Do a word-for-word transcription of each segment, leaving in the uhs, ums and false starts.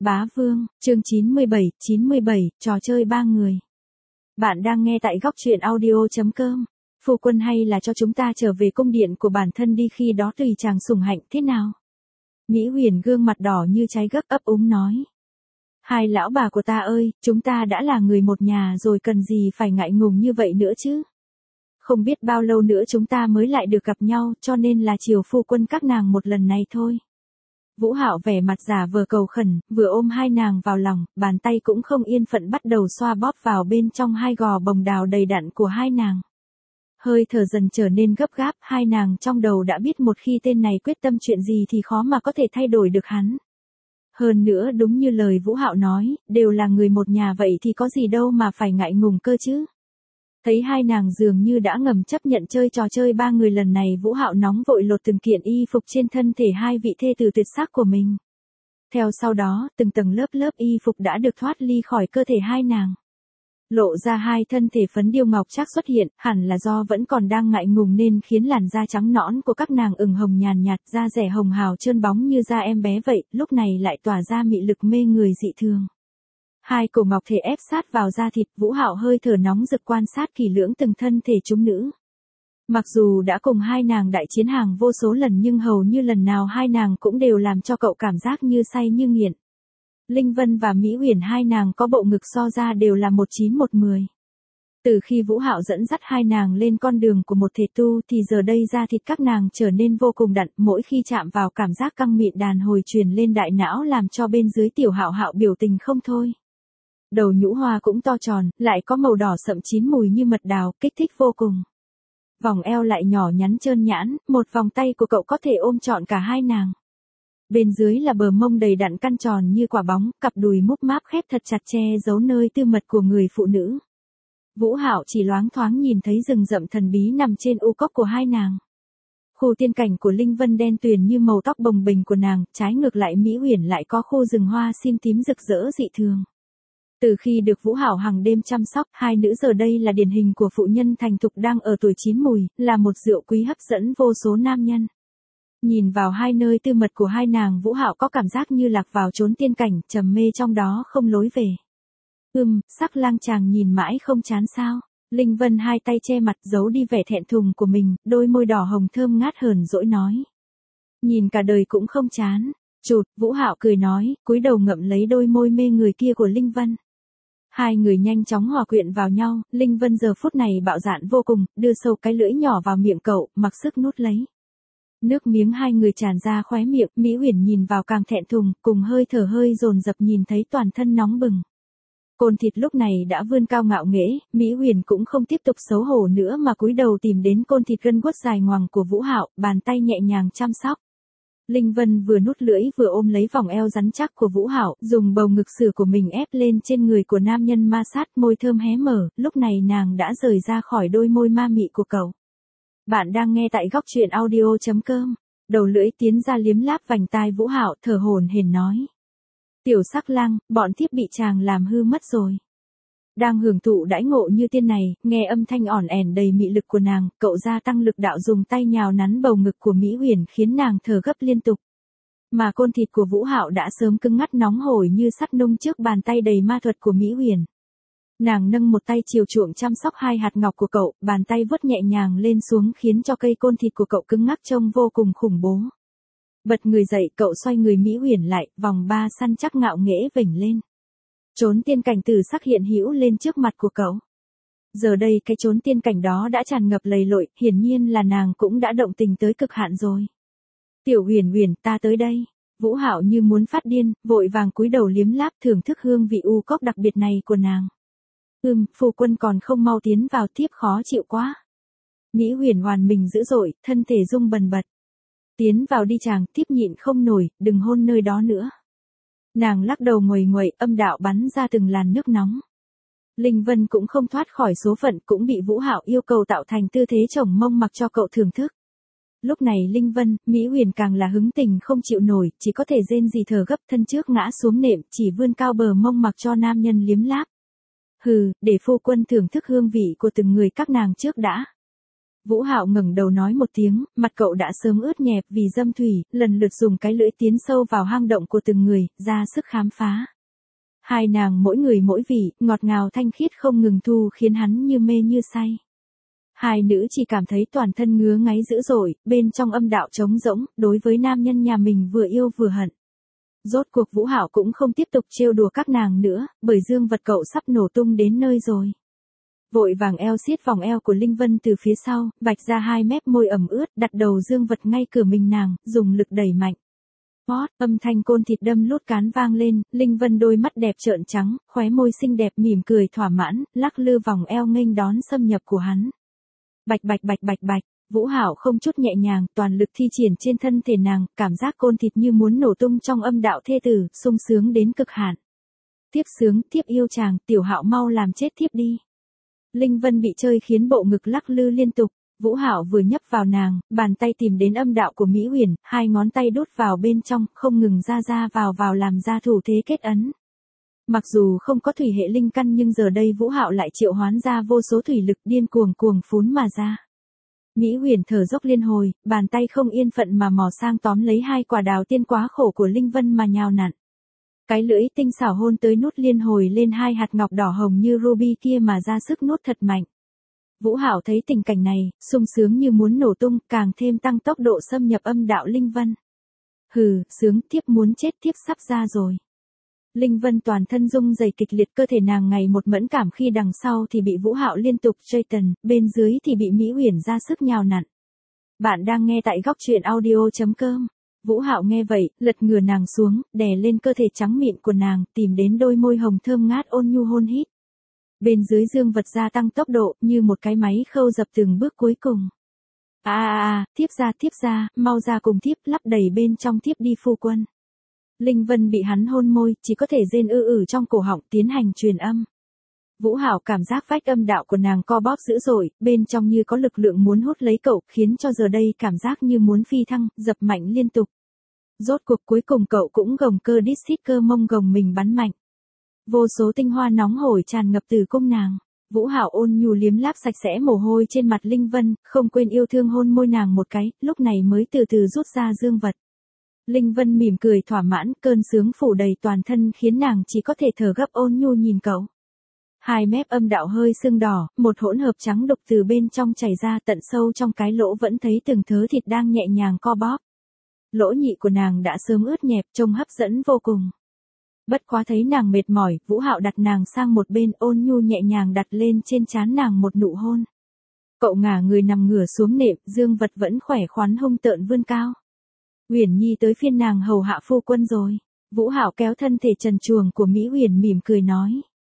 Bá Vương, chương chín mươi bảy, chín mươi bảy, trò chơi ba người. Bạn đang nghe tại góc truyện audio.com. Phu quân hay là cho chúng ta trở về cung điện của bản thân đi, khi đó tùy chàng sủng hạnh thế nào? Mỹ Huyền gương mặt đỏ như trái gấc ấp úng nói. Hai lão bà của ta ơi, chúng ta đã là người một nhà rồi, cần gì phải ngại ngùng như vậy nữa chứ? Không biết bao lâu nữa chúng ta mới lại được gặp nhau, cho nên là chiều phu quân các nàng một lần này thôi. Vũ Hạo vẻ mặt giả vờ cầu khẩn, vừa ôm hai nàng vào lòng, bàn tay cũng không yên phận bắt đầu xoa bóp vào bên trong hai gò bồng đào đầy đặn của hai nàng. Hơi thở dần trở nên gấp gáp, hai nàng trong đầu đã biết một khi tên này quyết tâm chuyện gì thì khó mà có thể thay đổi được hắn. Hơn nữa đúng như lời Vũ Hạo nói, đều là người một nhà vậy thì có gì đâu mà phải ngại ngùng cơ chứ. Thấy hai nàng dường như đã ngầm chấp nhận chơi trò chơi ba người lần này, Vũ Hạo nóng vội lột từng kiện y phục trên thân thể hai vị thê tử tuyệt sắc của mình. Theo sau đó, từng tầng lớp lớp y phục đã được thoát ly khỏi cơ thể hai nàng. Lộ ra hai thân thể phấn điêu ngọc trác xuất hiện, hẳn là do vẫn còn đang ngại ngùng nên khiến làn da trắng nõn của các nàng ửng hồng nhàn nhạt, da dẻ hồng hào trơn bóng như da em bé vậy, lúc này lại tỏa ra mị lực mê người dị thường. Hai cổ ngọc thể ép sát vào da thịt, Vũ Hạo hơi thở nóng rực quan sát kỹ lưỡng từng thân thể chúng nữ. Mặc dù đã cùng hai nàng đại chiến hàng vô số lần nhưng hầu như lần nào hai nàng cũng đều làm cho cậu cảm giác như say như nghiện. Linh Vân và Mỹ Huyền hai nàng có bộ ngực so ra đều là một chín một mười. Từ khi Vũ Hạo dẫn dắt hai nàng lên con đường của một thể tu thì giờ đây da thịt các nàng trở nên vô cùng đặn, mỗi khi chạm vào cảm giác căng mịn đàn hồi truyền lên đại não làm cho bên dưới Tiểu Hạo Hạo biểu tình không thôi. Đầu nhũ hoa cũng to tròn, lại có màu đỏ sậm chín mùi như mật đào, kích thích vô cùng. Vòng eo lại nhỏ nhắn trơn nhãn, một vòng tay của cậu có thể ôm trọn cả hai nàng. Bên dưới là bờ mông đầy đặn căn tròn như quả bóng, cặp đùi múp máp khép thật chặt che giấu nơi tư mật của người phụ nữ. Vũ Hạo chỉ loáng thoáng nhìn thấy rừng rậm thần bí nằm trên u cốc của hai nàng. Khu tiên cảnh của Linh Vân đen tuyền như màu tóc bồng bềnh của nàng, trái ngược lại Mỹ Huyền lại có khu rừng hoa sim tím rực rỡ dị thường. Từ khi được Vũ Hạo hàng đêm chăm sóc, hai nữ giờ đây là điển hình của phụ nhân thành thục đang ở tuổi chín mùi, là một rượu quý hấp dẫn vô số nam nhân. Nhìn vào hai nơi tư mật của hai nàng, Vũ Hạo có cảm giác như lạc vào chốn tiên cảnh, trầm mê trong đó không lối về. Ừm, Sắc Lang chàng nhìn mãi không chán sao? Linh Vân hai tay che mặt giấu đi vẻ thẹn thùng của mình, đôi môi đỏ hồng thơm ngát hờn dỗi nói. Nhìn cả đời cũng không chán. Chụt, Vũ Hạo cười nói, cúi đầu ngậm lấy đôi môi mê người kia của Linh Vân. Hai người nhanh chóng hòa quyện vào nhau, Linh Vân giờ phút này bạo dạn vô cùng, đưa sâu cái lưỡi nhỏ vào miệng cậu, mặc sức nuốt lấy. Nước miếng hai người tràn ra khóe miệng, Mỹ Huyền nhìn vào càng thẹn thùng, cùng hơi thở hơi dồn dập nhìn thấy toàn thân nóng bừng. Côn thịt lúc này đã vươn cao ngạo nghễ, Mỹ Huyền cũng không tiếp tục xấu hổ nữa mà cúi đầu tìm đến côn thịt gân guốc dài ngoằng của Vũ Hạo, bàn tay nhẹ nhàng chăm sóc. Linh Vân vừa nuốt lưỡi vừa ôm lấy vòng eo rắn chắc của Vũ Hạo, dùng bầu ngực sữa của mình ép lên trên người của nam nhân ma sát, môi thơm hé mở, lúc này nàng đã rời ra khỏi đôi môi ma mị của cậu. Bạn đang nghe tại góc truyện audio.com. Đầu lưỡi tiến ra liếm láp vành tai Vũ Hạo, thở hổn hển nói. Tiểu Sắc Lang, bọn thiếp bị chàng làm hư mất rồi. Đang hưởng thụ đãi ngộ như tiên này, nghe âm thanh ỏn ẻn đầy mị lực của nàng, cậu gia tăng lực đạo dùng tay nhào nắn bầu ngực của Mỹ Huyền khiến nàng thở gấp liên tục. Mà côn thịt của Vũ Hạo đã sớm cứng ngắt nóng hổi như sắt nung trước bàn tay đầy ma thuật của Mỹ Huyền. Nàng nâng một tay chiều chuộng chăm sóc hai hạt ngọc của cậu, bàn tay vuốt nhẹ nhàng lên xuống khiến cho cây côn thịt của cậu cứng ngắc trông vô cùng khủng bố. Bật người dậy, cậu xoay người Mỹ Huyền lại, vòng ba săn chắc ngạo nghễ vểnh lên. Chốn tiên cảnh từ sắc hiện hữu lên trước mặt của cậu. Giờ đây cái chốn tiên cảnh đó đã tràn ngập lầy lội, hiển nhiên là nàng cũng đã động tình tới cực hạn rồi. Tiểu Huyền Huyền, ta tới đây. Vũ Hạo như muốn phát điên, vội vàng cúi đầu liếm láp thưởng thức hương vị u cốc đặc biệt này của nàng. Ừm, phu quân còn không mau tiến vào, thiếp khó chịu quá. Mỹ Huyền hoàn mình dữ dội, thân thể rung bần bật. Tiến vào đi chàng, thiếp nhịn không nổi, đừng hôn nơi đó nữa. Nàng lắc đầu nguầy nguậy, âm đạo bắn ra từng làn nước nóng. Linh Vân cũng không thoát khỏi số phận, cũng bị Vũ Hạo yêu cầu tạo thành tư thế chồng mông mặc cho cậu thưởng thức. Lúc này Linh Vân, Mỹ Huyền càng là hứng tình không chịu nổi, chỉ có thể rên rỉ thở gấp, thân trước ngã xuống nệm, chỉ vươn cao bờ mông mặc cho nam nhân liếm láp. Hừ, để phu quân thưởng thức hương vị của từng người các nàng trước đã. Vũ Hạo ngẩng đầu nói một tiếng, mặt cậu đã sớm ướt nhẹp vì dâm thủy, lần lượt dùng cái lưỡi tiến sâu vào hang động của từng người, ra sức khám phá. Hai nàng mỗi người mỗi vị, ngọt ngào thanh khiết không ngừng thu khiến hắn như mê như say. Hai nữ chỉ cảm thấy toàn thân ngứa ngáy dữ dội, bên trong âm đạo trống rỗng, đối với nam nhân nhà mình vừa yêu vừa hận. Rốt cuộc Vũ Hạo cũng không tiếp tục trêu đùa các nàng nữa, bởi dương vật cậu sắp nổ tung đến nơi rồi. Vội vàng eo siết vòng eo của Linh Vân từ phía sau, vạch ra hai mép môi ẩm ướt, đặt đầu dương vật ngay cửa mình nàng, dùng lực đẩy mạnh. Hót, âm thanh côn thịt đâm lút cán vang lên, Linh Vân đôi mắt đẹp trợn trắng, khóe môi xinh đẹp mỉm cười thỏa mãn, lắc lư vòng eo nghênh đón xâm nhập của hắn. Bạch bạch bạch bạch bạch, Vũ Hạo không chút nhẹ nhàng, toàn lực thi triển trên thân thể nàng, cảm giác côn thịt như muốn nổ tung trong âm đạo thê tử, sung sướng đến cực hạn. Tiếp sướng, tiếp yêu chàng, Tiểu Hạo mau làm chết tiếp đi. Linh Vân bị chơi khiến bộ ngực lắc lư liên tục, Vũ Hạo vừa nhấp vào nàng, bàn tay tìm đến âm đạo của Mỹ Huyền, hai ngón tay đút vào bên trong, không ngừng ra ra vào vào làm ra thủ thế kết ấn. Mặc dù không có thủy hệ linh căn nhưng giờ đây Vũ Hạo lại triệu hoán ra vô số thủy lực điên cuồng cuồng phún mà ra. Mỹ Huyền thở dốc liên hồi, bàn tay không yên phận mà mò sang tóm lấy hai quả đào tiên quá khổ của Linh Vân mà nhào nặn. Cái lưỡi tinh xảo hôn tới nút liên hồi lên hai hạt ngọc đỏ hồng như ruby kia mà ra sức nuốt thật mạnh. Vũ Hạo thấy tình cảnh này, sung sướng như muốn nổ tung, càng thêm tăng tốc độ xâm nhập âm đạo Linh Vân. Hừ, sướng, tiếp muốn chết, tiếp sắp ra rồi. Linh Vân toàn thân rung rẩy kịch liệt, cơ thể nàng ngày một mẫn cảm khi đằng sau thì bị Vũ Hạo liên tục chơi tần, bên dưới thì bị Mỹ Huyền ra sức nhào nặn. Bạn đang nghe tại góc truyện audio chấm com. Vũ Hạo nghe vậy, lật ngửa nàng xuống, đè lên cơ thể trắng mịn của nàng, tìm đến đôi môi hồng thơm ngát ôn nhu hôn hít. Bên dưới dương vật gia tăng tốc độ, như một cái máy khâu dập từng bước cuối cùng. À à à, tiếp ra tiếp ra, mau ra cùng tiếp, lắp đầy bên trong tiếp đi phu quân. Linh Vân bị hắn hôn môi, chỉ có thể rên ư ử trong cổ họng tiến hành truyền âm. Vũ Hạo cảm giác vách âm đạo của nàng co bóp dữ dội, bên trong như có lực lượng muốn hút lấy cậu, khiến cho giờ đây cảm giác như muốn phi thăng, dập mạnh liên tục. Rốt cuộc cuối cùng cậu cũng gồng cơ đít xít cơ mông gồng mình bắn mạnh. Vô số tinh hoa nóng hổi tràn ngập từ cung nàng. Vũ Hạo ôn nhu liếm láp sạch sẽ mồ hôi trên mặt Linh Vân, không quên yêu thương hôn môi nàng một cái, lúc này mới từ từ rút ra dương vật. Linh Vân mỉm cười thỏa mãn, cơn sướng phủ đầy toàn thân khiến nàng chỉ có thể thở gấp ôn nhu nhìn cậu. Hai mép âm đạo hơi sưng đỏ, một hỗn hợp trắng đục từ bên trong chảy ra, tận sâu trong cái lỗ vẫn thấy từng thớ thịt đang nhẹ nhàng co bóp. Lỗ nhị của nàng đã sớm ướt nhẹp, trông hấp dẫn vô cùng. Bất quá thấy nàng mệt mỏi, Vũ Hạo đặt nàng sang một bên, ôn nhu nhẹ nhàng đặt lên trên trán nàng một nụ hôn. Cậu ngả người nằm ngửa xuống nệm, dương vật vẫn khỏe khoắn hung tợn vươn cao. Huyền Nhi tới phiên nàng hầu hạ phu quân rồi. Vũ Hạo kéo thân thể trần truồng của Mỹ Huyền mỉm cười nói.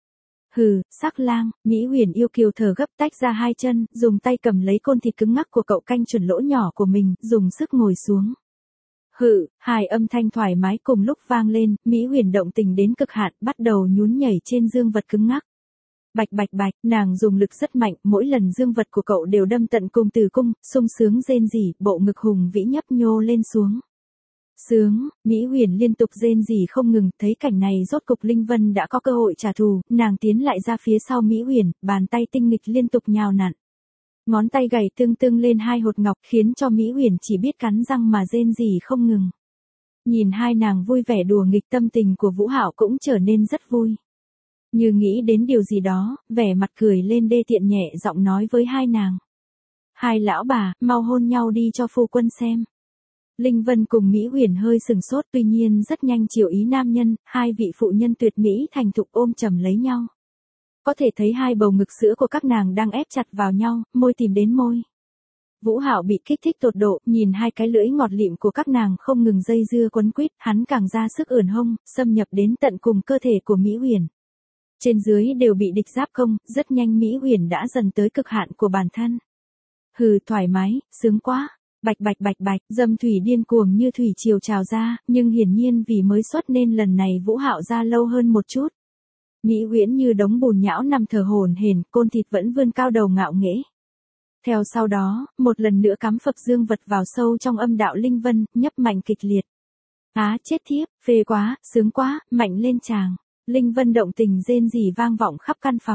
Hừ, sắc lang, Mỹ Huyền yêu kiều thở gấp tách ra hai chân, dùng tay cầm lấy côn thịt cứng ngắc của cậu canh chuẩn lỗ nhỏ của mình, dùng sức ngồi xuống. Hự, hai âm thanh thoải mái cùng lúc vang lên, Mỹ Huyền động tình đến cực hạn, bắt đầu nhún nhảy trên dương vật cứng ngắc. Bạch bạch bạch, nàng dùng lực rất mạnh, mỗi lần dương vật của cậu đều đâm tận cùng tử cung, sung sướng rên rỉ, bộ ngực hùng vĩ nhấp nhô lên xuống. Sướng, Mỹ Huyền liên tục rên rỉ không ngừng, thấy cảnh này rốt cục Linh Vân đã có cơ hội trả thù, nàng tiến lại ra phía sau Mỹ Huyền, bàn tay tinh nghịch liên tục nhào nặn. Ngón tay gảy tương tương lên hai hột ngọc khiến cho Mỹ Huyền chỉ biết cắn răng mà rên rỉ không ngừng. Nhìn hai nàng vui vẻ đùa nghịch, tâm tình của Vũ Hạo cũng trở nên rất vui. Như nghĩ đến điều gì đó, vẻ mặt cười lên đê tiện nhẹ giọng nói với hai nàng. Hai lão bà, mau hôn nhau đi cho phu quân xem. Linh Vân cùng Mỹ Huyền hơi sừng sốt, tuy nhiên rất nhanh chiều ý nam nhân, hai vị phụ nhân tuyệt mỹ thành thục ôm chầm lấy nhau. Có thể thấy hai bầu ngực sữa của các nàng đang ép chặt vào nhau, môi tìm đến môi. Vũ Hạo bị kích thích tột độ, nhìn hai cái lưỡi ngọt lịm của các nàng không ngừng dây dưa quấn quýt, hắn càng ra sức ưỡn hông, xâm nhập đến tận cùng cơ thể của Mỹ Huyền. Trên dưới đều bị địch giáp công, rất nhanh Mỹ Huyền đã dần tới cực hạn của bản thân. Hừ, thoải mái, sướng quá. Bạch bạch bạch bạch, dâm thủy điên cuồng như thủy triều trào ra, nhưng hiển nhiên vì mới xuất nên lần này Vũ Hạo ra lâu hơn một chút. Mỹ Huyễn như đống bùn nhão nằm thở hổn hển, côn thịt vẫn vươn cao đầu ngạo nghễ. Theo sau đó, một lần nữa cắm phập dương vật vào sâu trong âm đạo Linh Vân, nhấp mạnh kịch liệt. Á chết thiếp, phê quá, sướng quá, mạnh lên chàng. Linh Vân động tình rên rỉ vang vọng khắp căn phòng.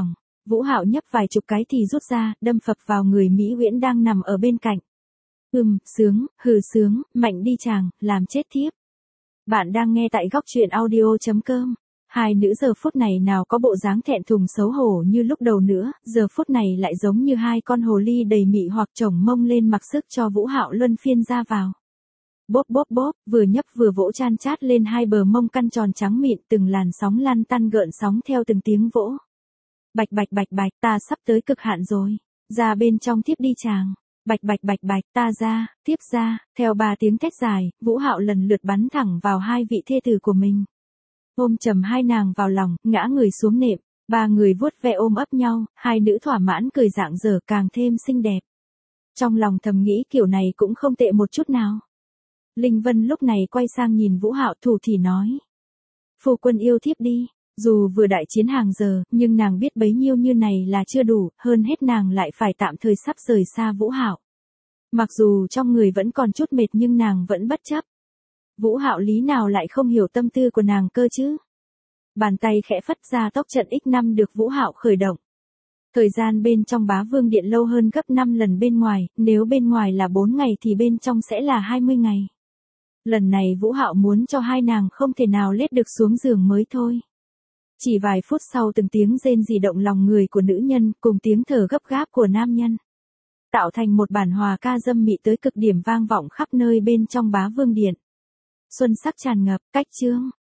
Vũ Hạo nhấp vài chục cái thì rút ra, đâm phập vào người Mỹ Uyển đang nằm ở bên cạnh. Ừm, sướng, hừ sướng, mạnh đi chàng, làm chết thiếp. Bạn đang nghe tại góc truyện audio.com. Hai nữ giờ phút này nào có bộ dáng thẹn thùng xấu hổ như lúc đầu nữa, giờ phút này lại giống như hai con hồ ly đầy mị hoặc chồng mông lên mặc sức cho Vũ Hạo luân phiên ra vào. Bốp bốp bốp, vừa nhấp vừa vỗ chan chát lên hai bờ mông căn tròn trắng mịn, từng làn sóng lăn tăn gợn sóng theo từng tiếng vỗ. Bạch bạch bạch bạch, ta sắp tới cực hạn rồi. Ra bên trong tiếp đi chàng. Bạch bạch bạch bạch, ta ra, tiếp ra, theo ba tiếng thét dài, Vũ Hạo lần lượt bắn thẳng vào hai vị thê tử của mình. Ôm chầm hai nàng vào lòng, ngã người xuống nệm, ba người vuốt ve ôm ấp nhau, hai nữ thỏa mãn cười rạng rỡ càng thêm xinh đẹp. Trong lòng thầm nghĩ kiểu này cũng không tệ một chút nào. Linh Vân lúc này quay sang nhìn Vũ Hạo thủ thỉ nói. Phu quân yêu thiếp đi. Dù vừa đại chiến hàng giờ, nhưng nàng biết bấy nhiêu như này là chưa đủ, hơn hết nàng lại phải tạm thời sắp rời xa Vũ Hạo. Mặc dù trong người vẫn còn chút mệt nhưng nàng vẫn bất chấp. Vũ Hạo lý nào lại không hiểu tâm tư của nàng cơ chứ. Bàn tay khẽ phất ra tốc trận nhân năm được Vũ Hạo khởi động. Thời gian bên trong Bá Vương Điện lâu hơn gấp năm lần bên ngoài, nếu bên ngoài là bốn ngày thì bên trong sẽ là hai mươi ngày. Lần này Vũ Hạo muốn cho hai nàng không thể nào lết được xuống giường mới thôi. Chỉ vài phút sau từng tiếng rên rỉ động lòng người của nữ nhân cùng tiếng thở gấp gáp của nam nhân. Tạo thành một bản hòa ca dâm mị tới cực điểm vang vọng khắp nơi bên trong Bá Vương Điện. Xuân sắc tràn ngập, cách chương.